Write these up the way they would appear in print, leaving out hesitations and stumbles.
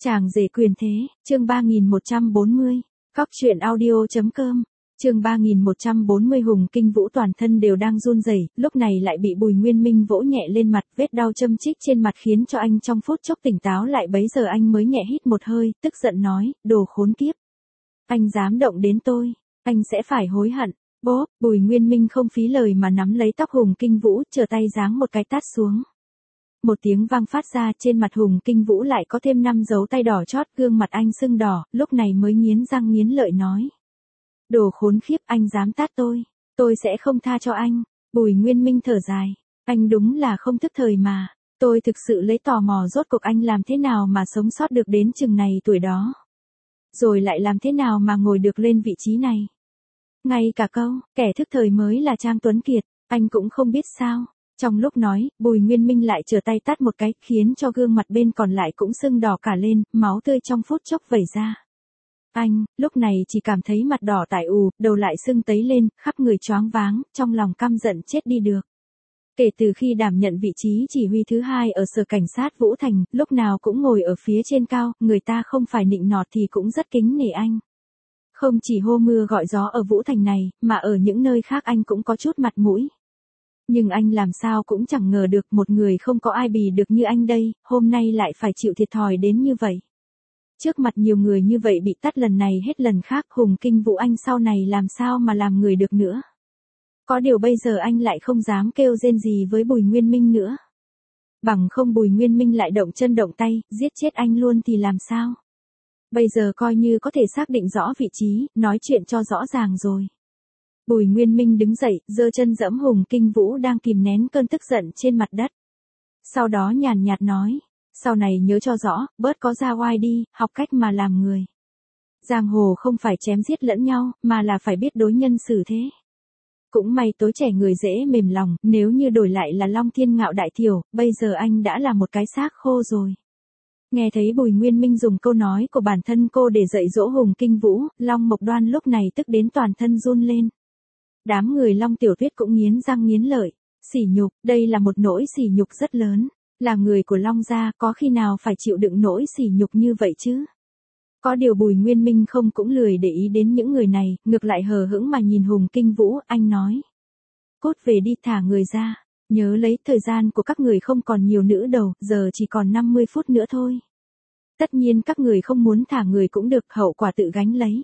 Chàng rể quyền thế, chương 3140, Cóc truyện audio.com, chương 3140 Hùng Kinh Vũ toàn thân đều đang run rẩy, lúc này lại bị Bùi Nguyên Minh vỗ nhẹ lên mặt, vết đau châm chích trên mặt khiến cho anh trong phút chốc tỉnh táo lại, bấy giờ anh mới nhẹ hít một hơi, tức giận nói, đồ khốn kiếp. Anh dám động đến tôi, anh sẽ phải hối hận. Bốp, Bùi Nguyên Minh không phí lời mà nắm lấy tóc Hùng Kinh Vũ, trở tay giáng một cái tát xuống. Một tiếng vang phát ra, trên mặt Hùng Kinh Vũ lại có thêm 5 dấu tay đỏ chót, gương mặt anh sưng đỏ, lúc này mới nghiến răng nghiến lợi nói. Đồ khốn khiếp, anh dám tát tôi sẽ không tha cho anh. Bùi Nguyên Minh thở dài, anh đúng là không thức thời mà, tôi thực sự lấy tò mò rốt cuộc anh làm thế nào mà sống sót được đến chừng này tuổi đó. Rồi lại làm thế nào mà ngồi được lên vị trí này. Ngay cả câu, kẻ thức thời mới là Trang Tuấn Kiệt, anh cũng không biết sao. Trong lúc nói, Bùi Nguyên Minh lại trở tay tát một cái, khiến cho gương mặt bên còn lại cũng sưng đỏ cả lên, máu tươi trong phút chốc vẩy ra. Anh, lúc này chỉ cảm thấy mặt đỏ tải ù, đầu lại sưng tấy lên, khắp người choáng váng, trong lòng căm giận chết đi được. Kể từ khi đảm nhận vị trí chỉ huy thứ 2 ở sở cảnh sát Vũ Thành, lúc nào cũng ngồi ở phía trên cao, người ta không phải nịnh nọt thì cũng rất kính nể anh. Không chỉ hô mưa gọi gió ở Vũ Thành này, mà ở những nơi khác anh cũng có chút mặt mũi. Nhưng anh làm sao cũng chẳng ngờ được một người không có ai bì được như anh đây, hôm nay lại phải chịu thiệt thòi đến như vậy. Trước mặt nhiều người như vậy bị tát lần này hết lần khác, Hùng Kinh Vũ anh sau này làm sao mà làm người được nữa. Có điều bây giờ anh lại không dám kêu rên gì với Bùi Nguyên Minh nữa. Bằng không Bùi Nguyên Minh lại động chân động tay, giết chết anh luôn thì làm sao. Bây giờ coi như có thể xác định rõ vị trí, nói chuyện cho rõ ràng rồi. Bùi Nguyên Minh đứng dậy, giơ chân giẫm Hùng Kinh Vũ đang kìm nén cơn tức giận trên mặt đất. Sau đó nhàn nhạt nói, sau này nhớ cho rõ, bớt có ra oai đi, học cách mà làm người. Giang hồ không phải chém giết lẫn nhau, mà là phải biết đối nhân xử thế. Cũng may tối trẻ người dễ mềm lòng, nếu như đổi lại là Long Thiên Ngạo đại thiểu, bây giờ anh đã là một cái xác khô rồi. Nghe thấy Bùi Nguyên Minh dùng câu nói của bản thân cô để dạy dỗ Hùng Kinh Vũ, Long Mộc Đoan lúc này tức đến toàn thân run lên. Đám người Long Tiểu Tuyết cũng nghiến răng nghiến lợi, sỉ nhục, đây là một nỗi sỉ nhục rất lớn, là người của Long gia có khi nào phải chịu đựng nỗi sỉ nhục như vậy chứ? Có điều Bùi Nguyên Minh không cũng lười để ý đến những người này, ngược lại hờ hững mà nhìn Hùng Kinh Vũ, anh nói. Cút về đi, thả người ra, nhớ lấy thời gian của các người không còn nhiều nữa đâu, giờ chỉ còn 50 phút nữa thôi. Tất nhiên các người không muốn thả người cũng được, hậu quả tự gánh lấy.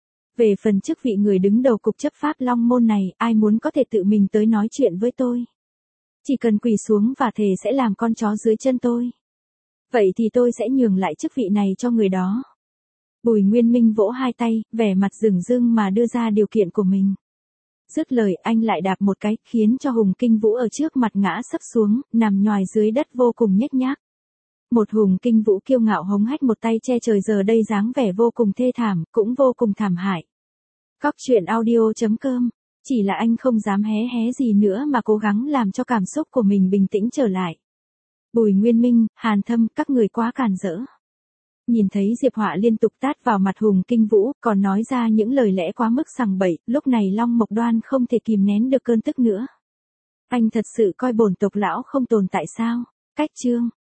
Về phần chức vị người đứng đầu cục chấp pháp Long Môn này, ai muốn có thể tự mình tới nói chuyện với tôi. Chỉ cần quỳ xuống và thề sẽ làm con chó dưới chân tôi. Vậy thì tôi sẽ nhường lại chức vị này cho người đó. Bùi Nguyên Minh vỗ hai tay, vẻ mặt rừng rưng mà đưa ra điều kiện của mình. Dứt lời anh lại đạp một cái, khiến cho Hùng Kinh Vũ ở trước mặt ngã sấp xuống, nằm nhoài dưới đất vô cùng nhếch nhác. Một Hùng Kinh Vũ kiêu ngạo hống hách một tay che trời giờ đây dáng vẻ vô cùng thê thảm, cũng vô cùng thảm hại. Cóc truyện audio.com, chỉ là anh không dám hé hé gì nữa mà cố gắng làm cho cảm xúc của mình bình tĩnh trở lại. Bùi Nguyên Minh, Hàn Thâm, các người quá càn rỡ. Nhìn thấy Diệp Họa liên tục tát vào mặt Hùng Kinh Vũ, còn nói ra những lời lẽ quá mức sằng bậy, lúc này Long Mộc Đoan không thể kìm nén được cơn tức nữa. Anh thật sự coi bổn tộc lão không tồn tại sao? Cách chương